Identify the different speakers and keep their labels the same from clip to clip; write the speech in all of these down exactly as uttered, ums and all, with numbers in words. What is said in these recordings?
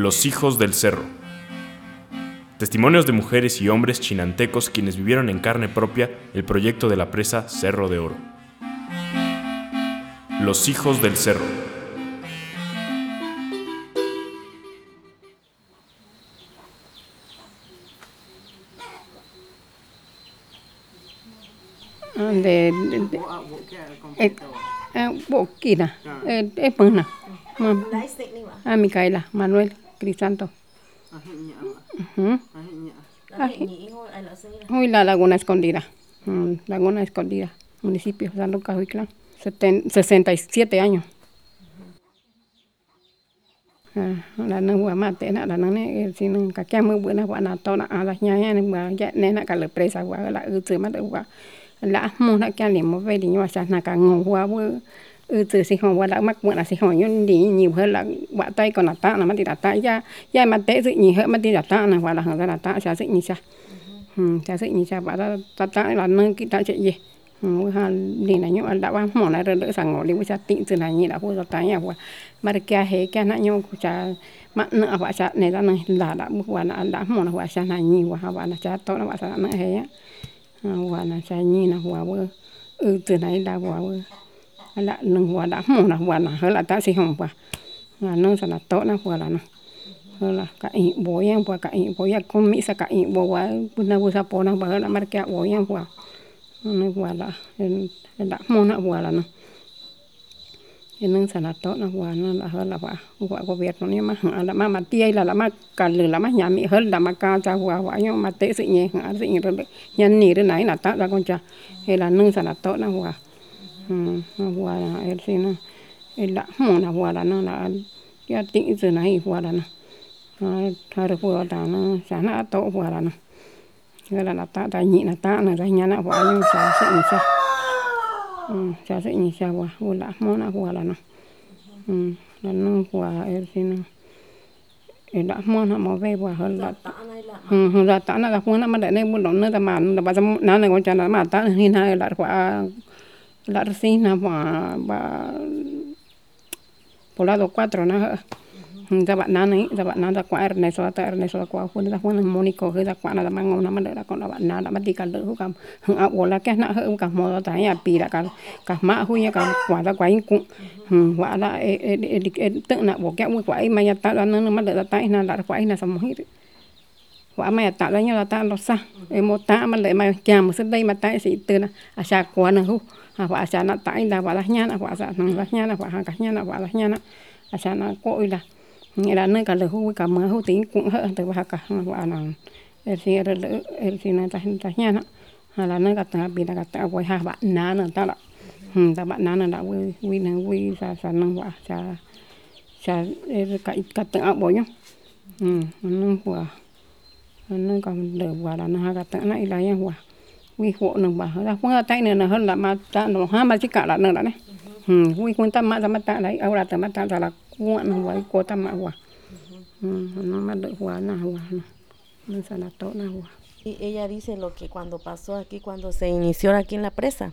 Speaker 1: Los hijos del cerro. Testimonios de mujeres y hombres chinantecos quienes vivieron en carne propia el proyecto de la presa Cerro de Oro. Los hijos del cerro.
Speaker 2: de Bokina, es buena. A Micaela, Manuel, Crisanto. Hoy la Laguna Escondida, Laguna Escondida, municipio San Lucas, Huiclán, sesenta y siete años. La nungua mate na la nane si nung ka kya muy buena buena tona a la ñaña ni ba ya nena ka le presa wa la utse ma de wa la mo na kya ni mo ve di wa sa na ka ngo wa wo utse si ho wa la mak buena si ho yon di ni ho la wa tai con la ta na ma ti la ta ya ya ma te si ni he ma ti la ta na wa la ha la ta sa si ni sa hm sa si ni sa ba la ta ta la nung ki ta che ye ha ni na nyo la wa mo na re le sa ngo li wa sa ti tse na ni la ho ta ya wa mà kia he kia na nyo cha ma na wa cha ne la na la la wa na la mo na wa cha na ni wa wa na cha to na wa sa na he ya wa na cha ni na wa wa u tu na la wa wa la nung wa la mo na wa na he la ta si hong wa na no sa na to na wa la na la ka i bo ya wa ka i bo ya con mi sa ka i bo wa na wa sa po na wa la mar kia bo ya wa no wa la la mo na wa la na nung sa na to na wa na la ha la wa wa gobierno ni ma la ma ma tia la la ma ka le la ma nya mi hel la ma ka cha wa wa yo ma te si nye ha si nye re nya ni re nai na ta la con cha he la nung sa na to na wa hm wa la el si na el la mo na wa la na la ya ti se na hi wa la na ha ha re wa ta na sa na to wa la na he la na ta ta ni na ta na ra nya na wa yo sa si ni sa cha sẽ nhìn xa qua vô lạ món nào qua là nó là nó qua em xin nó để đã món nào mà về qua hơn là hơn là tạ là không nó mà để nên muốn đón nữa là mà là bà nó này con cha là mà tạ hình hai là qua là xin là mà bà poblado cuatro nó da bạn nan ấy da bạn nan da qua Ernesto da Ernesto da qua khuôn da khuôn Monico hơi da qua là mang ngon lắm mà đợi là con da bạn nan đã bắt đi cả lỡ hú cầm hưng áo ổ là cái nã hơi cầm mò da nhà pì là cả cả mã hui cả quả da quái cũng quả là tự nã bộ kẹo mũi quái mà nhà ta là nó mà đợi là tay là là quái là sắm hết quả mà ta là nhau là ta lo sa em một ta mà lại mà chàm một sân đây mà tay sĩ từ là à xa quá nữa hú à quả xa nó tay là quả là nhá là quả là là nhá là quả hàng cả nhá là quả là nhá là à xa nó cội là nghĩa là nơi cả lửa hú cả mưa hú tính cũng hở từ ba cả và là el si er el si na ta ta nhà nó là nơi cả ta bị là cả ta quay ha bạn ná nữa ta là ta bạn ná nữa đã quy quy nó quy sa sa năng quả sa sa cả cả ta bộ nhá nó quả nó còn lửa quả là nó cả ta này là nha quả quy hộ nó bà ra không tay nữa là hơn là mà ta nó ha mà chỉ cả là nữa đấy quy quân tâm mà ta mà ta đấy ao là ta mà ta là cuộn với cô ta mà hòa nó mà đợi hòa nào hòa nó sẽ là tốt nào hòa.
Speaker 3: Y ella dice lo que cuando pasó aquí, cuando se inició aquí en la presa,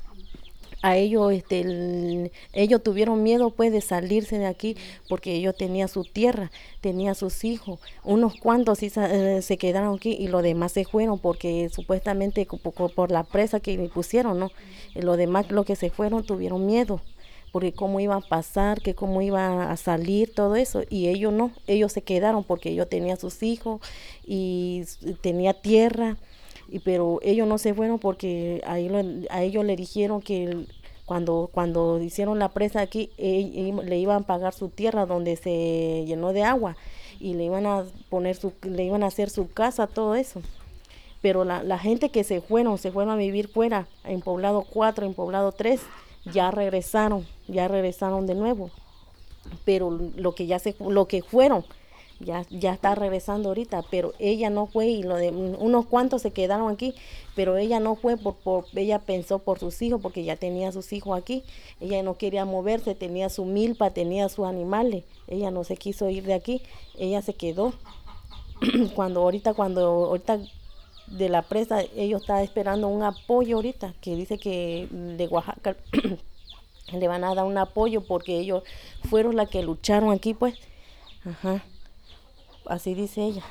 Speaker 3: a ellos, este, el, ellos tuvieron miedo pues de salirse de aquí porque ellos tenían su tierra, tenían sus hijos, unos cuantos sí, eh, se quedaron aquí y los demás se fueron porque supuestamente por, por la presa que le pusieron, ¿no? Y los demás los que se fueron tuvieron miedo porque cómo iba a pasar, que cómo iba a salir, todo eso, y ellos no, ellos se quedaron porque ellos tenían sus hijos y tenía tierra, y pero ellos no se fueron porque a ellos, a ellos le dijeron que cuando, cuando hicieron la presa aquí, eh, le iban a pagar su tierra donde se llenó de agua, y le iban a poner su, le iban a hacer su casa, todo eso. Pero la, la gente que se fueron, se fueron a vivir fuera, en Poblado cuatro, en Poblado tres, ya regresaron, ya regresaron de nuevo, pero lo que ya se, lo que fueron, ya, ya está regresando ahorita, pero ella no fue y lo de unos cuantos se quedaron aquí, pero ella no fue por, por ella pensó por sus hijos, porque ya tenía sus hijos aquí, ella no quería moverse, tenía su milpa, tenía sus animales, ella no se quiso ir de aquí, ella se quedó. cuando ahorita, cuando ahorita de la presa, ellos están esperando un apoyo ahorita, que dice que de Oaxaca le van a dar un apoyo porque ellos fueron las que lucharon aquí, pues, ajá, así dice ella.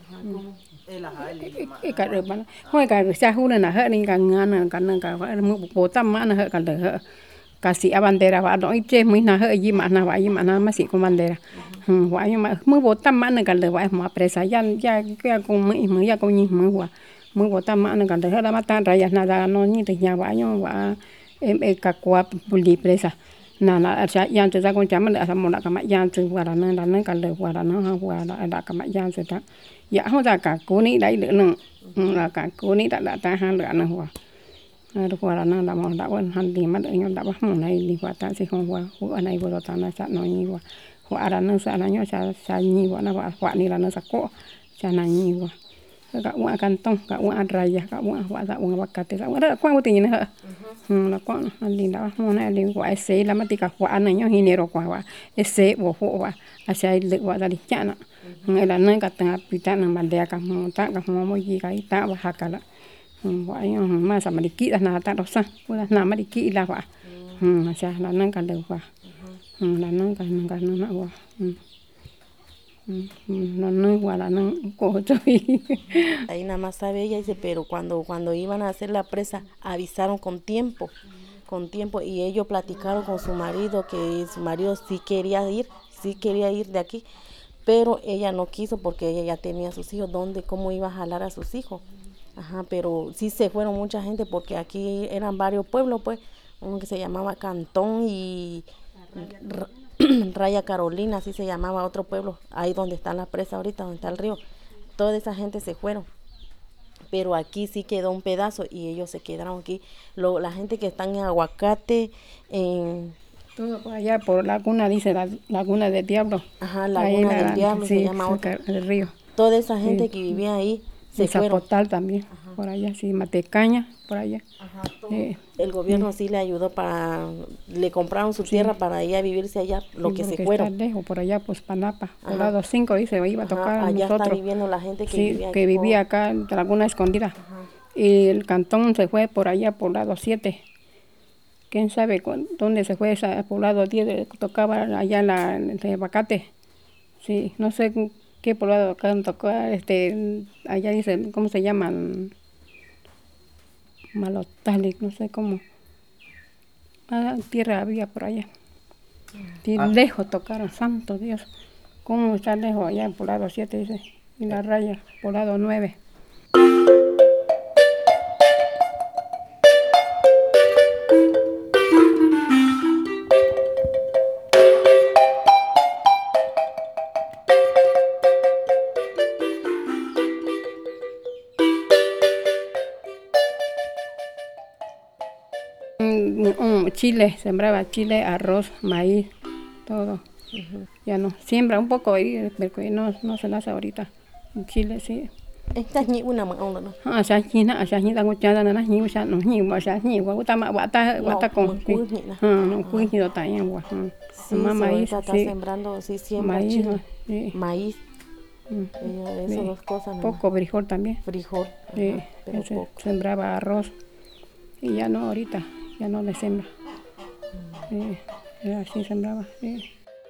Speaker 2: cái cái rồi mà hồi cái xa khu này là hết nên cái ngàn cái cái cái một bộ tâm mà nó hết cái được kasih bandera wa do iche muy na he yi ma na wa yi ma na ma si con bandera hm wa yi ma mu bo tam ma na ka le wa ma presa ya ya ya con mu mu ya con ni mu wa mu bo tam ma na ka le la ma ta ra ya na da no ni te nya wa yo wa em e ka kwa puli presa na na ya ya te za con chama la sa mo na ka ma ya te wa na na na ka le wa na ha wa na da ka ma ya te ta ya ho da ka ko ni dai le no là cả cô ní đã đã ta han lửa nữa hoa được qua là nó đã mòn đã quên han đi mất anh đã bắt mòn này đi qua ta sẽ không qua hoa này vừa ta nó sát nói như hoa hoa là nó sát nó nhớ sát sát như hoa nó hoa hoa này là nó sát cọ sát này như hoa cả hoa kantong cả hoa raya cả hoa hoa cả hoa bakat cả hoa rất quan trọng nữa là quan han đi đã bắt mòn này đi hoa sẽ là mất cả hoa này nhớ hình này rồi qua hoa sẽ hoa hoa à sẽ lực hoa ra đi chán ạ ngay là nơi cả tầng pita nang bandea cả mong ta cả mong mỗi gì cái ta và hạt cả là vậy mà sao mà đi kỹ là ta đâu sao là nào mà đi kỹ là vậy là sao là nơi cả đều vậy là nơi cả nơi cả nơi nào vậy là nơi gọi là nơi cổ chơi.
Speaker 3: Ahí nada más sabe ella dice, pero cuando cuando iban a hacer la presa avisaron con tiempo, con tiempo y ellos platicaron con su marido que su marido sí quería ir, sí quería ir de aquí. Pero ella no quiso porque ella ya tenía sus hijos, ¿dónde, cómo iba a jalar a sus hijos? Ajá, pero sí se fueron mucha gente porque aquí eran varios pueblos, pues, uno que se llamaba Cantón y Raya Carolina, así se llamaba otro pueblo, ahí donde está la presa ahorita, donde está el río. Toda esa gente se fueron, pero aquí sí quedó un pedazo y ellos se quedaron aquí. Lo, la gente que está en Aguacate, en...
Speaker 2: Todo por allá, por Laguna, dice la Laguna del Diablo.
Speaker 3: Ajá, Laguna del Diablo
Speaker 2: sí,
Speaker 3: se llama otra.
Speaker 2: El río.
Speaker 3: Toda esa gente
Speaker 2: sí.
Speaker 3: que vivía ahí se
Speaker 2: y
Speaker 3: fueron.
Speaker 2: Zapotal también, ajá. Por allá, sí, Matecaña, por allá.
Speaker 3: Ajá, sí. El gobierno sí. sí le ayudó para, le compraron su sí. tierra para ir a vivirse allá, lo sí, que se fueron.
Speaker 2: Está lejos, por allá, pues Panapa, por lado cinco, dice, iba a tocar
Speaker 3: ajá,
Speaker 2: a
Speaker 3: allá
Speaker 2: nosotros.
Speaker 3: Está viviendo la gente que
Speaker 2: sí,
Speaker 3: vivía
Speaker 2: que vivía acá en Laguna Escondida. Ajá. Y el cantón se fue por allá, por lado siete. ¿Quién sabe dónde se fue ese poblado diez? Tocaba allá en, la, en el Abacate. Sí, no sé qué poblado acá tocó, este, allá dice, ¿cómo se llaman? Malotali, no sé cómo. Ah, tierra había por allá. Sí, ah. Lejos tocaron, santo Dios. ¿Cómo está lejos allá en poblado siete, dice? Y la raya, poblado nueve. Chile, sembraba chile, arroz, maíz, todo. Uh-huh. Ya no, siembra un poco ahí, pero no, no se las ahorita. En Chile sí.
Speaker 3: Esta ni una más una no.
Speaker 2: Ah, ya ni na, ya ni tengo ya na ni ya no ni wa ya ni wa ta ma wa ta wa ta con. Ah, no cuy ni ta ya wa.
Speaker 3: Sí, maíz está sembrando, sí, siembra
Speaker 2: maíz,
Speaker 3: chile.
Speaker 2: Sí.
Speaker 3: Maíz. Mm. Esas sí. Dos cosas.
Speaker 2: Poco no. Frijol también.
Speaker 3: Frijol.
Speaker 2: Sí,
Speaker 3: ajá, pero
Speaker 2: ese,
Speaker 3: poco.
Speaker 2: Sembraba arroz y ya no ahorita. Ya no le sembra. Sí, así sembraba, sí.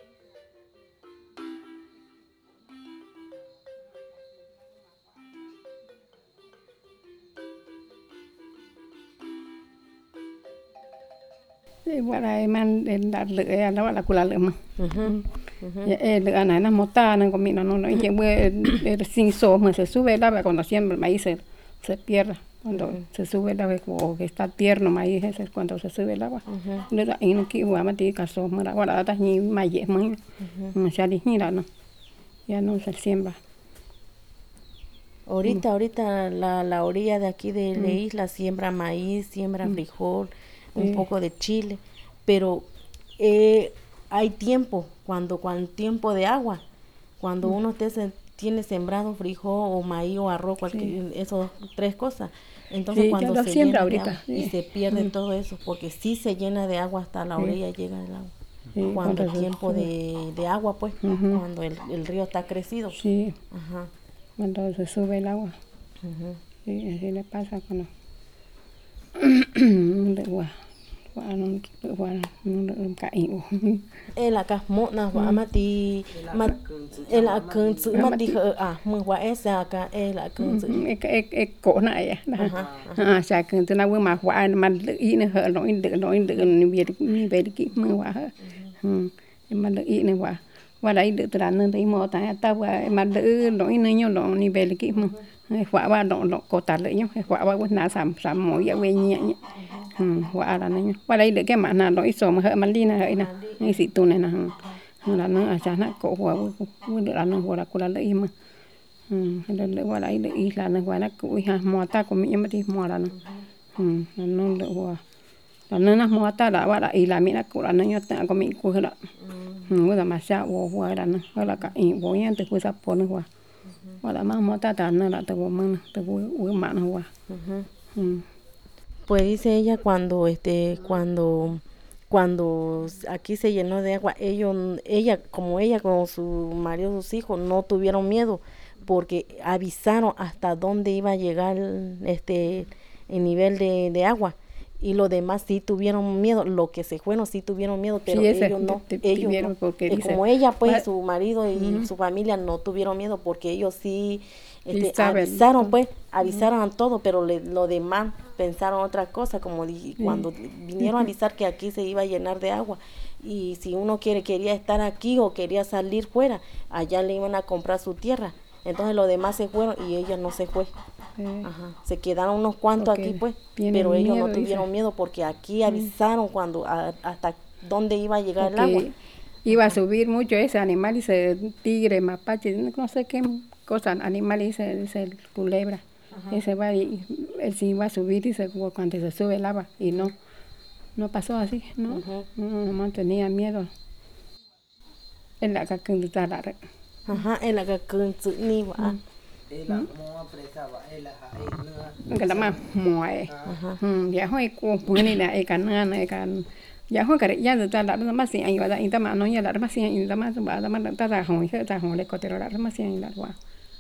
Speaker 2: Bueno, hay man en la lửa đó là của la lửa mà. El lửa này nó một ta nó có mình nó nó chỉ bữa sin so mà se sube la va cuando siembra el maíz se se pierde. Cuando uh-huh. se sube el agua o que está tierno maíz ese es cuando se sube el agua. Nên là anh kia hoa mà tí cả số mà đã qua đã ta nhỉ mai dễ mới mà sẽ đi nhỉ là nó ya no se siembra.
Speaker 3: Ahorita mm. ahorita la la orilla de aquí de mm. la isla siembra maíz, siembra mm. frijol, un sí. poco de chile, pero eh, hay tiempo cuando cuando tiempo de agua, cuando mm. uno esté tiene sembrado frijol o maíz o arroz, cualquier, sí. Esas tres cosas. Entonces
Speaker 2: sí,
Speaker 3: cuando se
Speaker 2: llena
Speaker 3: ahorita, de agua
Speaker 2: sí.
Speaker 3: y se pierde mm. todo eso, porque sí se llena de agua hasta la orilla sí. llega el agua. Sí, cuando el tiempo de, de agua, pues, uh-huh. cuando el, el río está crecido.
Speaker 2: Sí.
Speaker 3: Ajá.
Speaker 2: Cuando se sube el agua. Uh-huh. Sí, así le pasa cuando Bueno, bueno, no caí.
Speaker 3: El acá mona wa mati mat el akun su mati ah mu wa esa acá el akun su
Speaker 2: cái cái cái cổ này à à sai cái từ nào mà quả mà ý nó hở nói được nói được về về cái mưa quả ừ mà được ý này quả quả đấy được từ đó nên thấy mò tại ta quả mà được nói nơi nhau đó ni về cái mưa quả ba đó đó cổ tạt lại nhau quả ba quân nã sắm sắm mỗi giờ về nhẹ nhẹ ừ quả là này quả đấy được cái mà nào nói số mà hở mà đi này hở nè ngay sĩ tu này nè là nó à cha nó cổ quả quân được là nó quả là quả là lấy mà ừ là lỡ qua đấy để là nó qua nó cùi ha mò ta của mình mà đi mò là nó ừ là nó lỡ qua là nó nó mò ta đã qua đấy là mình nó cùi là nó nhớ ta của mình cùi hết rồi ừ bây giờ mà sao qua qua là nó là cái ý bố nhá từ cuối sắp nó qua qua là mà mò ta ta nó là từ của mình từ cuối cuối mạng nó qua ừ
Speaker 3: pues dice ella cuando este cuando cuando aquí se llenó de agua ellos ella como ella con su marido sus hijos no tuvieron miedo porque avisaron hasta dónde iba a llegar este el nivel de, de agua y los demás sí tuvieron miedo, los que se fueron sí tuvieron miedo, pero sí, ellos no, te, te, ellos no. Porque dice, como ella pues what? Su marido y uh-huh. Su familia no tuvieron miedo porque ellos sí este, avisaron pues, avisaron uh-huh. A todo, pero le, los demás pensaron otra cosa, como di, uh-huh. Cuando vinieron a avisar que aquí se iba a llenar de agua y si uno quiere quería estar aquí o quería salir fuera, allá le iban a comprar su tierra. Entonces los demás se fueron y ella no se fue. Sí. Ajá. Se quedaron unos cuantos porque aquí pues, pero ellos miedo, no tuvieron dice. Miedo porque aquí avisaron mm. Cuando a, hasta dónde iba a llegar porque el agua.
Speaker 2: Iba a subir mucho ese animal, dice tigre, mapache, no sé qué cosa, animal, dice, dice culebra. Ajá. Ese va y él sí iba a subir, dice cuando se sube el agua y no, no pasó así, ¿no? Uh-huh. No, no tenía miedo. En la que está la red.
Speaker 3: Ajá, en la que cunzu ni va.
Speaker 2: Cái đó mà mỏi, giá hơi cô bữa nay là cái cắn này cái giá hơi cái giá ta đã nó mất tiền anh gọi là anh ta mà nói như là mất tiền anh ta mà bà ta mà ta ra hỏi hết ra hỏi lại có thể là mất tiền là quá,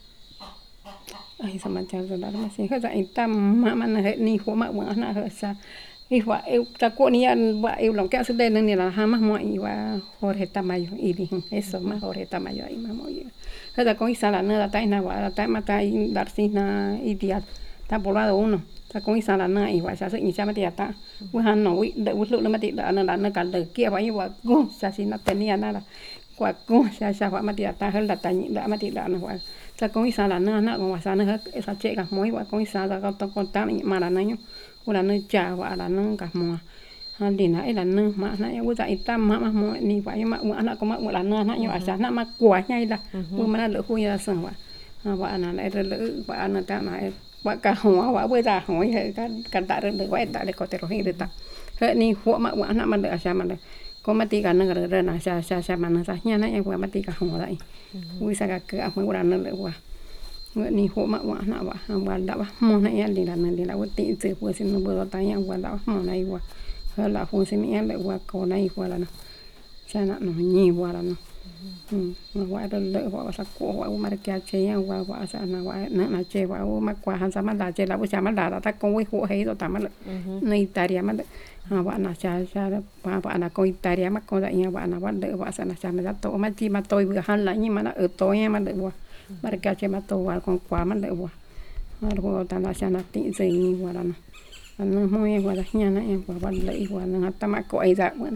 Speaker 2: ai sao mà chả rồi đã mất tiền hết ra anh ta mà mà hết ni khổ mà mà nó hết sao thìว่าเอวตะโกนี่ว่าเอวหลงแก้วสุดเด่นนี่ล่ะฮะมาหมอยว่าโหเรตามาอยู่อีดิเอสมาโหเรตามาอยู่อีมาหมอยถ้าตะโกอีสาละเนอะตะไอนาว่าตะมาตะอิดาร์ซินาอีดิอาตะโบราณunoตะโกอีสาละเนอะอีว่าซะสึอีซะมาติตะว่าหันหนอวิเดอุลุละมาติดะนะละนะกันเดเกียว่าอีว่ากูซะสินะเตเนียนะล่ะกว่ากูซะซะว่ามาติตะเฮละตะนี่ละมาติดะนะว่าตะโกอีสาละเนอะนะว่าซะนะเอซะเจกะหมอยว่าโกอีสาละก็ตะโกตะนี่มาละนะอยู่là nơi trà và là nơi cả mùa thì nãy là nơi mà nãy tôi dạy tâm mà mà mùa ni vậy mà mùa nó có mà là nơi nãy ở sáng nó mà quả nhây là mùa mà nó lỡ khui là sừng vậy và là lại lỡ và nó ta này và cả hoa và bây giờ hỏi hệ cả cả tại được vậy tại để có thể rồi được ta hệ ni hoa mà mùa nó mà được sao mà được có mà tí cả nơi rồi rồi là sao sao sao mà nó sao nha nãy qua mà tí cả hoa lại vui sao cả cái mấy cái nó lỡ qua ni ho ma wa na wa wa da wa mo na ya li la na li la wa ti se pu se no bo ta ya wa da mo na wa ha la fu se mi ya le wa ko na wa la na sa na no ni wa la no hm wa da le wa sa ko wa ma ka che ya wa wa sa na wa na na che wa ma kwa han sa ma da che la wa sa ma da ta ko wi ho he do ta ma le ni ta ria ma ha wa na sa sa wa wa na ko ta ria ma ko da ya wa na wa le wa sa na sa ma da to ma ti ma to wi han la ni ma na e to ya ma le wa mereka cuma tahu kalau kuaman deh wah, kalau tanah sana tinggi sini warna, anu mau yang warnanya na yang kuaman lagi warna hatta mak kau aja warna.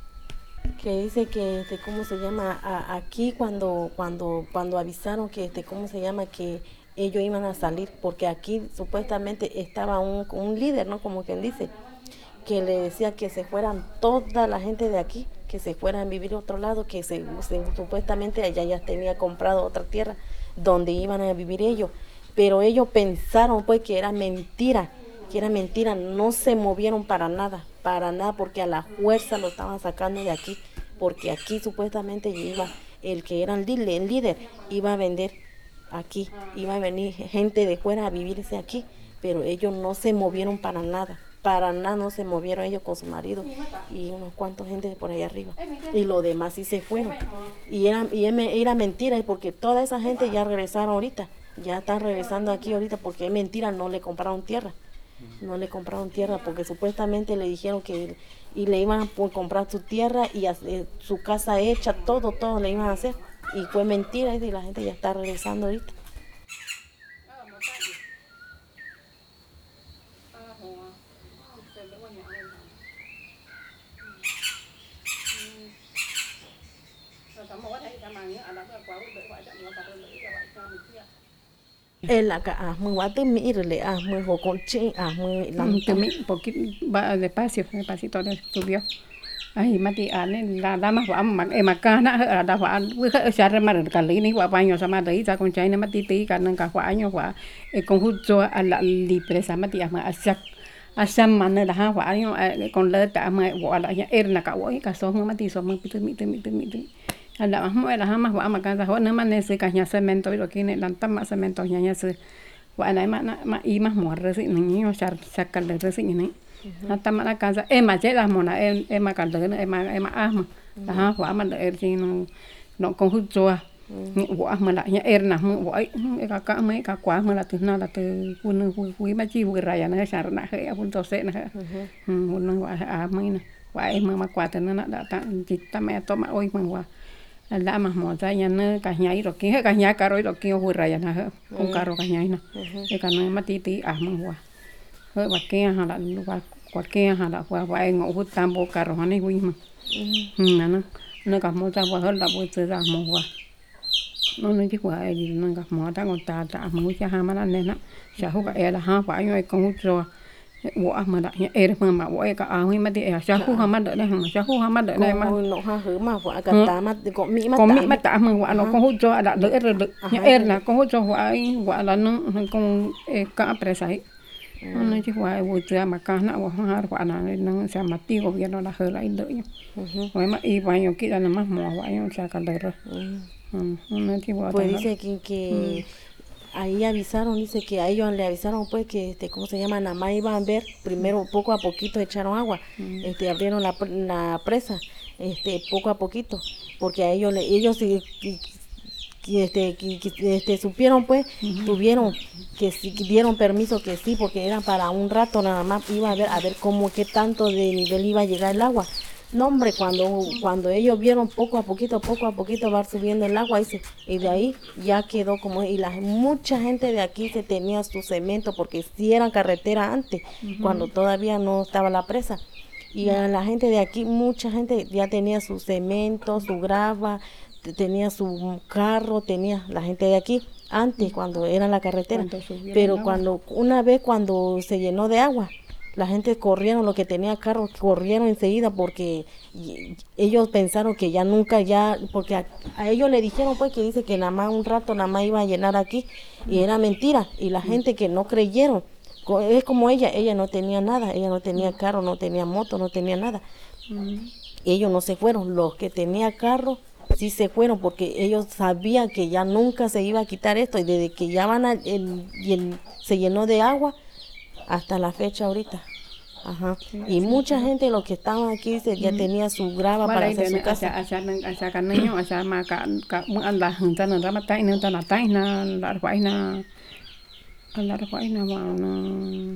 Speaker 3: Que dice que este, cómo se llama a, aquí cuando cuando cuando avisaron que este cómo se llama que ellos iban a salir porque aquí supuestamente estaba un un líder, ¿no? Como quien dice que le decía que se fueran toda la gente de aquí, que se fueran a vivir a otro lado, que se, se supuestamente allá ya tenía comprado otra tierra donde iban a vivir ellos, pero ellos pensaron pues que era mentira, que era mentira, no se movieron para nada, para nada, porque a la fuerza lo estaban sacando de aquí, porque aquí supuestamente iba el que era el líder, el líder iba a vender aquí, iba a venir gente de fuera a vivirse aquí, pero ellos no se movieron para nada. Para nada no se movieron ellos con su marido y unos cuantos gente de por allá arriba y los demás sí se fueron y era, y era mentira porque toda esa gente ya regresaron ahorita, ya están regresando aquí ahorita porque es mentira, no le compraron tierra, No le compraron tierra porque supuestamente le dijeron que y le iban a comprar su tierra y hacer, su casa hecha, todo, todo le iban a hacer. Y fue mentira y la gente ya está regresando ahorita. El acá, ah, muy guato, mírale, ah, muy joconche, ah, muy
Speaker 2: lento. Poquito, va despacio, despacito subió. Ay, mati ane la la más va mà em mà ca na la va với cái xa ra mà cả lý này va baño sama đấy ra con trai nó mati tí cả nâng cả quả nhau quả e conjunto a la libresa mati ama asak asam mana dah quả nhau con lơ ta mà quả la ya er na cả quả cả số mati số mati tu mi tu mi tu mi tu la más mo la más va mà ca sa no man ese caña cemento lo que ne dan tama cemento nya nya se quả này mà mà y más mo re si niño sa sacar de re si ni hasta más la casa es más ya las mona es es más caldo es más es más asma ajá quả mà er si no no conjunto quả mà la ya er na mo quả ka ka mấy ka quả mà là từ na là từ quân quý mà chi vừa ra na sa na he quân to se na he quân quả à mấy na quả em mà quả từ na đã ta chỉ ta mẹ to mà ôi mà quả la más mo ta ya na ka nhai rồi kia ka nhai caro rồi kia vừa ra na he con caro ka nhai na cái ka na mà tí tí à mà quả hơi quả kia ha là quả quả kia ha là quả quả ngộ hút tam bộ caro này quý mà nè nó nó cả mo ta quả hơn là bộ từ ra mo quả nó nói chứ quả gì nó gặp mỏ ta còn ta ta mà hút cha ha mà nên á cha hút cái là ha phải như con hút rồi quả mà đã e mà mà quả cái áo mà thì cha hút ha mà đỡ đây mà cha hút ha mà đỡ đây mà
Speaker 3: nó ha hử mà quả cả tá mà có mỹ mà
Speaker 2: có mỹ mà ta mà quả nó con hút rồi đã đỡ rồi đỡ e là con hút rồi quả quả là nó con cả presa ấy nó nói chứ quả vừa chưa mà cá nó quả ha quả nào nó sẽ mà tiêu của nó là hơi lại đỡ nhá vậy mà y vào nhiều kia là mà mỏ quả nó cha cả đỡ rồi. Mm,
Speaker 3: pues dice que, que mm. ahí avisaron, dice que a ellos le avisaron pues que este, ¿cómo se llama? Nada más iban a ver, primero poco a poquito echaron agua, mm. este, abrieron la, la presa, este, poco a poquito, porque a ellos, ellos que, que, este, que, que, este, supieron pues, mm-hmm. tuvieron que dieron permiso que sí, porque era para un rato nada más, iba a ver, a ver cómo, qué tanto de nivel iba a llegar el agua. No, hombre, cuando, cuando ellos vieron poco a poquito, poco a poquito va subiendo el agua, dice, y de ahí ya quedó como, y la, mucha gente de aquí se tenía su cemento, porque sí era carretera antes, uh-huh. cuando todavía no estaba la presa, y a la gente de aquí, mucha gente ya tenía su cemento, su grava, tenía su carro, tenía la gente de aquí, antes, cuando era la carretera, pero cuando, una vez cuando se llenó de agua, la gente corrieron, los que tenía carro corrieron enseguida porque ellos pensaron que ya nunca ya, porque a, a ellos le dijeron pues que dice que nada más un rato nada más iba a llenar aquí y era mentira y la gente que no creyeron, es como ella, ella no tenía nada, ella no tenía carro, no tenía moto, no tenía nada, ellos no se fueron, los que tenían carro sí se fueron porque ellos sabían que ya nunca se iba a quitar esto y desde que ya van a, el, el, se llenó de agua hasta la fecha ahorita. Ajá. Sí, y sí, mucha sí. gente, los que estaban aquí, se, ya tenía su grava para hacer su casa.
Speaker 2: Asa ka niño, asa ma ka ka la junta na rama tai na na tai na la rwai na la rwai na wa na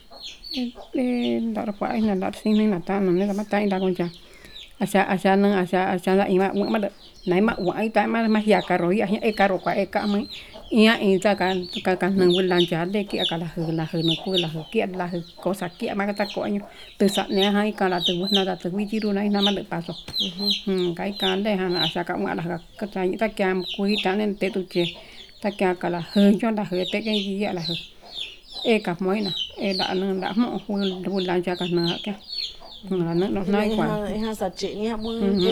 Speaker 2: eh la rwai na la sin na ta na na rama tai da con cha. Asa asa na asa asa la ima ma nai ma wa ai tai ma ma ya ka ro ya e ka ro ka e ka mai ia ita kan ka ka nang wilan jade ki akala hu la hu na ku la hu ki la hu ko sa ki ma ka ta ko nyu từ sa ne hai ka la từ na da từ wi ji ru nai na ma le pa so hm kai kan de ha na sa ka ma la ka ta ni ta kya ku ta nen te tu che ta kya ka la hu cho da hu te ke ji ya la hu e ka moi na e da na da mo hu la ja ka na ka là nó nó nói quả
Speaker 3: ha sa chị nha bữa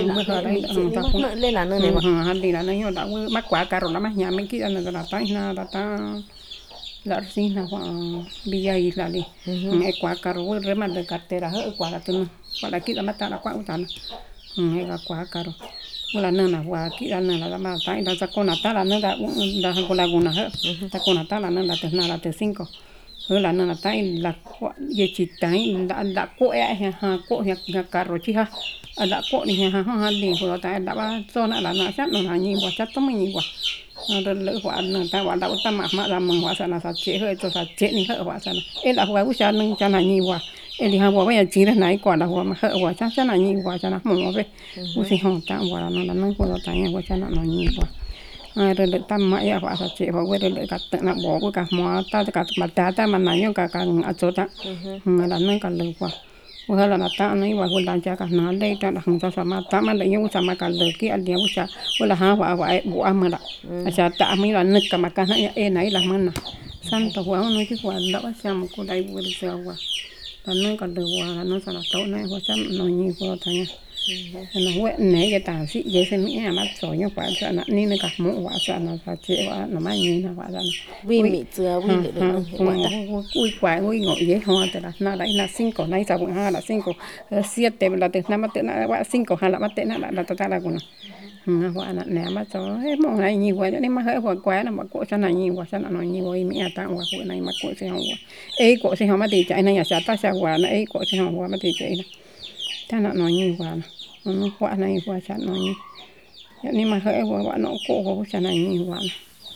Speaker 3: lên là nơi này
Speaker 2: mà hành đi là nó nhiều đã mắc quả cà rốt nó mắc nhà mấy cái là là tay na là ta là xin là quả bây giờ là đi nghe quả cà rốt rồi mà được cartera hết quả là từ quả là cái là mắt ta là quả của ta nghe là quả cà rốt là nơi nào quả cái là nơi là mà tay là sa con ta là nơi là là con là con nào hết ta con ta là nơi là từ nào là từ cinco hơi là nó là tay là giờ chỉ tay đã đã cỗ e ha cỗ ha cà rốt chi ha đã cỗ này ha ha ha đi vừa tay đã ba cho nó là nó chắc nó là nhiều quá chắc tao mình nhiều quá rồi lỡ hóa nương ta hóa đâu ta mà mà làm mừng hóa sana sa chế hơi cho sa chế ni hơi hóa sana ấy là hóa usa nương cha này nhiều quá ấy thì hóa bây giờ chỉ là này quả là hóa mà hơi hóa cha cha này nhiều quá cha nó mong về usi hong ta hóa nó là nó có là tay hóa cha nó nhiều quá rồi lỡ ta mà ya hóa sa chế hóa rồi lỡ cả tự nó bỏ của cả mua ta cả mặt ta ta mà này cả cả ở chỗ ta là nó cả lỡ quáว่าเราหน้าตาเนี่ยว่าคนต่างจากกันนั่นเลยแต่ละคนจะสามารถทำอะไรอย่างนี้สามารถกันเลยกี่อันเดียวจะว่าเราหาว่าว่าบัวมันละอาจจะแต่ไม่เรานึกกับมากันให้เอ็นไหนละมันนะสั้นตัวว่าเราที่ว่าเราว่าจะมันก็ได้บุญเสียว่าตอนนั้นก็ดูว่าเราสารโตเนี่ยว่าจะนอนยิ่งกว่าทั้งนี้นะเว้ยเนี่ยจะตาสิเยอะสิเนี่ยมาสอนอย่างว่าจะนั่นนี่นึกกับหมูว่าจะนั่นจะเจ้าว่าหน่อไม้นี่นะว่าจะ
Speaker 3: วิ่งมีเจือวิ่งเลยนะ
Speaker 2: ว่าอุ้ยกว่าอุ้ยงอยเยอะหัวแต่ละน่าได้น่าซิงก่อนน่าจะบุญห้าละซิงก่อนเสียเต็มละเต็มน้ำมาเต็มน่าว่าซิงก่อนห้าละมาเต็มน่าละตาตาละกูนะว่านั่นเนี่ยมาจ่อเฮ้ยมองอะไรยิ่งกว่านี่มาเฮ้ยหัวกว่านะมาโกฉันยิ่งกว่าฉันนอนยิ่งกว่าอีมีอาตาว่าหัวไหนมาโกเสียหัวเอ้ยโกเสียหัวมาดีใจนะอย่าชาตาชาหัวนะเอ้ยโกเสียหัวมาดีใจนะถ้าน่ะนอนยิ่งกว่านะnó quả này quả chặt nó nhưng mà hơi quả quả nó cổ của chặt này nhiều quả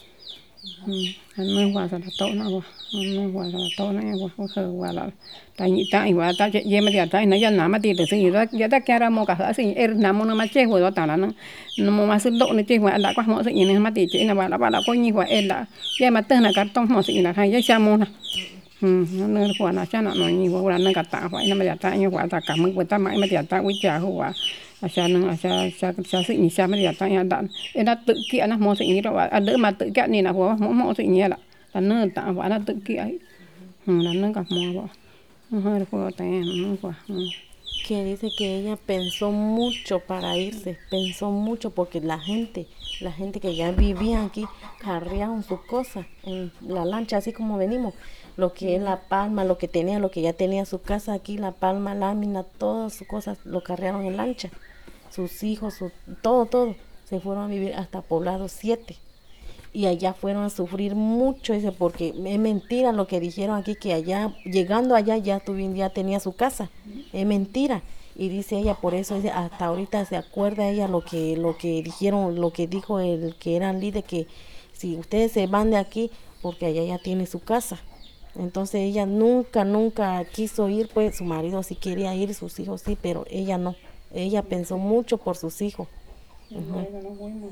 Speaker 2: nó quả rất là tốt nó quả nó quả rất là tốt nó quả khờ quả là tại nhị tại quả ta chơi game mà giờ tại nó giờ nằm mà đi được gì đó giờ ta kia ra mua cả hết gì em nằm mua nó mà chơi hồi đó tao là nó nó mua mà sức độ nó chơi quả đã qua mọi sự gì này mà đi chơi là bà đã bà đã có nhiều quả em đã giờ mà tên là cả trong mọi sự là hay giờ sao mua nè nó quả là chắc là nó nhiều quả nó cả tạ vậy nó mà giờ tại nhiều quả ta cảm ơn quả ta mãi mà giờ ta quý trả hoa acha nang acha acha acha sự ni sa mà giờ ta đạn em đã tự kia na mua sự ni đó à đỡ mà tự kia ni là hoa mua mua sự ni là là nó tạ quả là tự kia ấy là nó cả mua bỏ hơi có tay nó quả
Speaker 3: que dice que ella pensó mucho para irse, pensó mucho porque la gente, la gente que ya vivía aquí cargaron sus cosas en la lancha así como venimos, lo que es la palma, lo que tenía, lo que ya tenía su casa aquí, la palma, lámina, todas sus cosas lo cargaron en lancha, sus hijos, su, todo, todo, se fueron a vivir hasta Poblado siete. Y allá fueron a sufrir mucho, dice, porque es mentira lo que dijeron aquí, que allá, llegando allá ya, tuvi, ya tenía su casa, es mentira. Y dice ella, por eso dice, hasta ahorita se acuerda ella lo que, lo que dijeron, lo que dijo el que era el líder, que si ustedes se van de aquí, porque allá ya tiene su casa. Entonces ella nunca, nunca quiso ir, pues su marido sí quería ir, sus hijos sí, pero ella no. Ella pensó mucho por sus hijos. Uh-huh.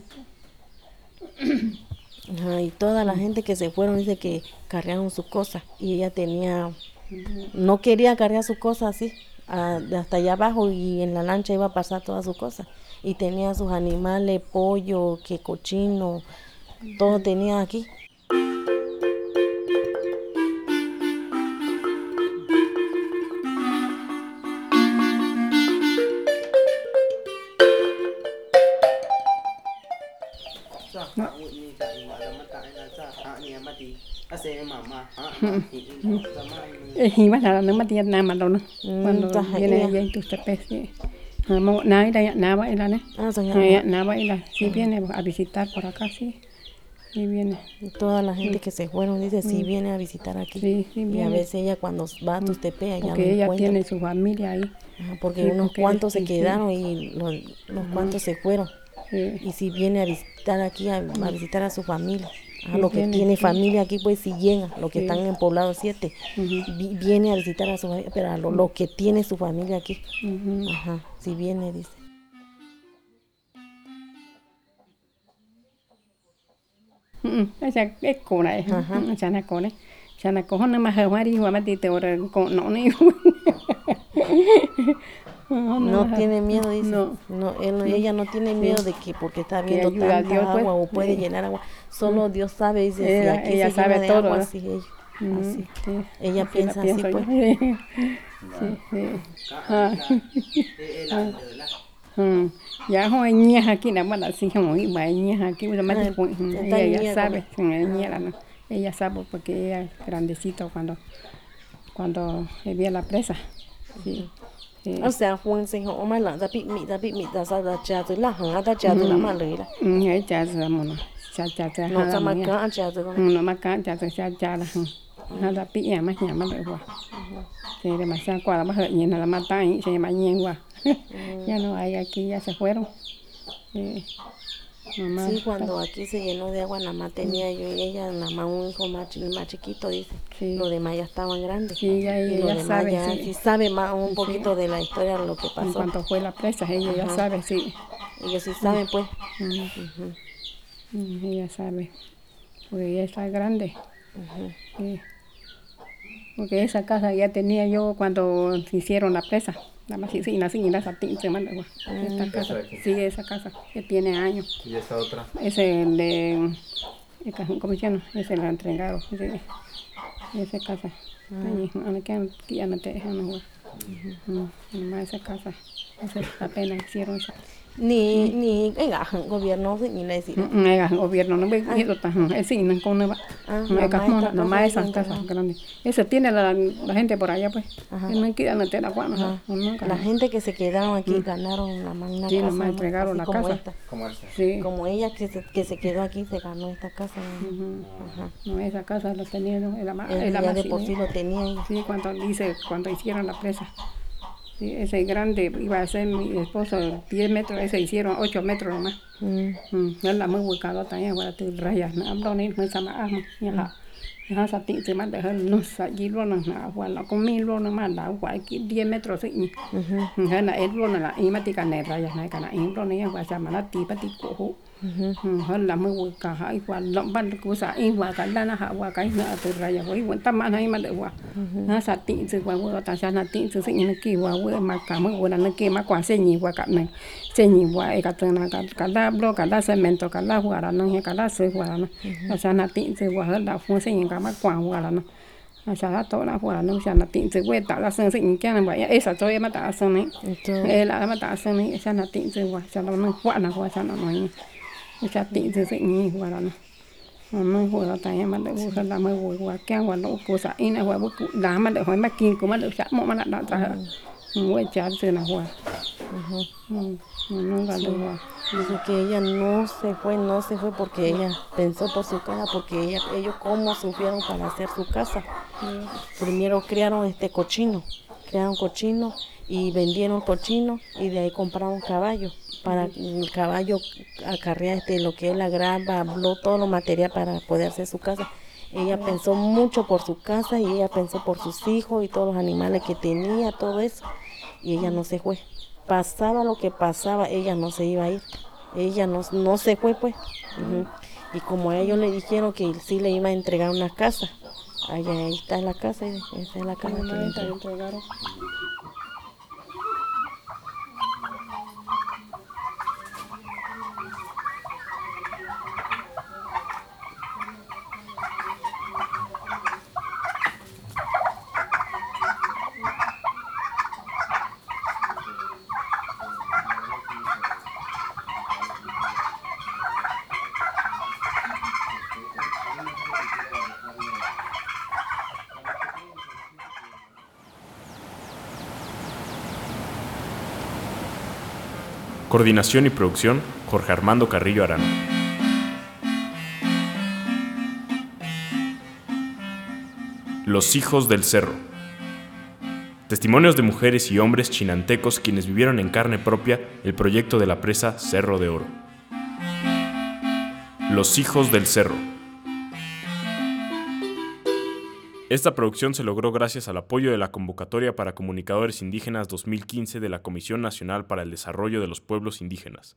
Speaker 3: Ajá, y toda la gente que se fueron dice que cargaron sus cosas y ella tenía, no quería cargar sus cosas así, a, hasta allá abajo, y en la lancha iba a pasar todas sus cosas y tenía sus animales, pollo, que cochino, todo tenía aquí.
Speaker 2: Y bắt đầu nó mất tiền nam mà đâu nữa, quan đồ cái này dây tụt tập pe sí, mau nãy đây nãy vậy là nè, nãy vậy là si viene a visitar por acá sí, si viene.
Speaker 3: Toda la gente que se fueron dice si viene a visitar aquí, sí, sí, y a veces ella cuando va a Tuxtepec allá
Speaker 2: porque ella tiene su familia ahí,
Speaker 3: porque sí, unos porque cuantos se quedaron sí. Y los, los uh-huh. cuantos se fueron. Sí. Y si viene a visitar aquí, a, a visitar a su familia, a sí, lo que viene, tiene sí. familia aquí, pues si llega, los que sí. están en Poblado siete, uh-huh. vi, viene a visitar a su familia, pero a lo, lo que tiene su familia aquí, uh-huh. ajá, si viene, dice.
Speaker 2: Esa es cô này, cha là cô này, cha là cô nó mà hơi hoa đi hoa mà đi từ rồi cô nó này.
Speaker 3: No, no tiene miedo, dice. No, no, él, ella no tiene miedo de que porque está viendo tanta Dios, agua pues, o puede sí. llenar agua. Solo Dios sabe, dice, ella, si aquí ella se sabe llena de todo, agua, así ella, mm, así. Sí. Ella así piensa así, pues. Sí, sí.
Speaker 2: Ah. Ah. Ya hoy nhia aquí nè mà đã sinh không nghĩ bài nhia aquí mà más ella ya sabe, ella la ella sabe porque ella grandecito cuando cuando vivía la presa. Sí.
Speaker 3: O sea, Juan se dijo, "Oma la da pi mi da pi mi da sa da cha la ha da cha la ma le la."
Speaker 2: Ừ, ấy cha ra mà nó, cha cha cha.
Speaker 3: Nó sa ma ka cha
Speaker 2: rồi. Ừ, nó ma ka cha cha cha cha là. Ha da pi ya ma nhà ma le qua. Thế để mà sang qua là mà hợi nhìn là ma tai, se mà nhiên qua. Ya no hay aquí, ya se fueron. Sí. Nomás,
Speaker 3: Sí, cuando aquí se llenó de agua, nada más tenía yo y ella, nada más un hijo más, chi- más chiquito, dice.
Speaker 2: Sí.
Speaker 3: Los demás ya estaban grandes.
Speaker 2: Sí, ella,
Speaker 3: y los
Speaker 2: ella
Speaker 3: demás
Speaker 2: sabe,
Speaker 3: ya
Speaker 2: sí.
Speaker 3: sí sabe más un
Speaker 2: Sí.
Speaker 3: poquito de la historia de lo que
Speaker 2: En
Speaker 3: pasó.
Speaker 2: cuanto fue la presa, ella ya
Speaker 3: Ajá.
Speaker 2: sabe, sí.
Speaker 3: Ellos sí saben, pues.
Speaker 2: Mm,
Speaker 3: Ujú,
Speaker 2: mm, ella sabe. Porque ella está grande.
Speaker 3: ujú.
Speaker 2: Sí. Porque esa casa ya tenía yo cuando se hicieron la presa. Nada más sí, sí, nací y nací, sí, se manda, güey. Esta casa,
Speaker 1: de aquí.
Speaker 2: sí, esa casa, que tiene años.
Speaker 1: Y esta otra.
Speaker 2: Ese de, el cajón, ¿cómo se llama? Ese la entregaron, ese, esa casa. Ahí, anda que anda- que ya no te dejan, güey. Mm, nomás esa casa, esa apenas hicieron esa.
Speaker 3: Ni, ni, venga, gobierno, ni le decir.
Speaker 2: Mm, el gobierno no ve eso tan, es sí, no con nada.
Speaker 3: Ah,
Speaker 2: No hay
Speaker 3: nomás
Speaker 2: cajón,
Speaker 3: esta
Speaker 2: nomás
Speaker 3: casa
Speaker 2: esas
Speaker 3: ahí
Speaker 2: casas
Speaker 3: entregada.
Speaker 2: grandes. Eso tiene la, la gente por allá, pues.
Speaker 3: Ajá.
Speaker 2: Que no quieren meter agua,
Speaker 3: Ajá.
Speaker 2: no, nunca.
Speaker 3: La gente que se quedaron aquí ganaron la una
Speaker 2: Sí,
Speaker 3: casa,
Speaker 2: nomás
Speaker 3: ¿no?
Speaker 2: entregaron
Speaker 3: Así
Speaker 2: la
Speaker 3: como
Speaker 2: casa.
Speaker 3: esta.
Speaker 1: Como esta.
Speaker 2: Sí.
Speaker 3: Como ella que se, que se quedó aquí se ganó esta casa. ¿no?
Speaker 2: Ujú.
Speaker 3: Ajá.
Speaker 2: No, esa casa la tenía, no, era más,
Speaker 3: Él
Speaker 2: era
Speaker 3: ya
Speaker 2: más
Speaker 3: de
Speaker 2: sí,
Speaker 3: por sí
Speaker 2: ¿eh?
Speaker 3: lo tenía ella.
Speaker 2: Sí, cuando dice, cuando hicieron la presa. Sí, ese grande iba a ser mi esposo, diez metros, ese hicieron ocho metros nomás.
Speaker 3: Mm.
Speaker 2: Mm, él la muy ubicado también, ahora te rayas, no hablo ni me sama ama, ya. Ya sa ti se manda él no sa allí lo no na, wala con lo no manda, wala aquí diez metros sí.
Speaker 3: Ujú,
Speaker 2: Ya na él lo na, y mati kana rayas na kana, y lo ni ya sa mana ti pati ko.
Speaker 3: ujú.
Speaker 2: Él la muy ubicado, igual lo van ku sa igual kana na ha wa kai na te rayas, igual igual tama na ima de wa. Ya sa ti se wa wa ta sa na ti se ni ki wa wa ma ka mo wa na ki ma kwa se ni wa ka na. Se ni wa e ka tana ka ka da blo ka da cemento ka da wa na ya ka da se wa na. Sa na ti se wa la fu se ni ka ma kwa wa na. Sa da to na wa na sa na ti se we ta la se se ni ka na wa esa to ya ma ta se ni.
Speaker 3: Entonces,
Speaker 2: E la ma ta se ni sa na ti se wa sa na wa na wa sa na no. Sa ti se se ni wa na. No huwa ta ya ma de wa la ma wa wa kya wa no ko sa ina wa bu la ma de ho ma kin ko ma de sa mo ma na da ta. Wa cha se na wa.
Speaker 3: ujú.
Speaker 2: No ga de wa.
Speaker 3: Dice que ella no se fue, no se fue porque ella pensó por su casa, porque ella, ellos cómo sufrieron para hacer su casa. Primero criaron este cochino, criaron cochino y vendieron cochino y de ahí compraron caballo. Para el caballo acarrear este, lo que es la grava, habló todo lo material para poder hacer su casa. Ella pensó mucho por su casa y ella pensó por sus hijos y todos los animales que tenía, todo eso. Y ella no se fue. Pasaba lo que pasaba, ella no se iba a ir. Ella no, no se fue, pues. Ujú. Y como a ellos le dijeron que sí le iba a entregar una casa, allá ahí está la casa, y esa es la casa que le entregó.
Speaker 2: entregaron.
Speaker 1: Coordinación y producción, Jorge Armando Carrillo Arana. Los hijos del cerro. Testimonios de mujeres y hombres chinantecos quienes vivieron en carne propia el proyecto de la presa Cerro de Oro. Los hijos del cerro. Esta producción se logró gracias al apoyo de la Convocatoria para Comunicadores Indígenas dos mil quince de la Comisión Nacional para el Desarrollo de los Pueblos Indígenas.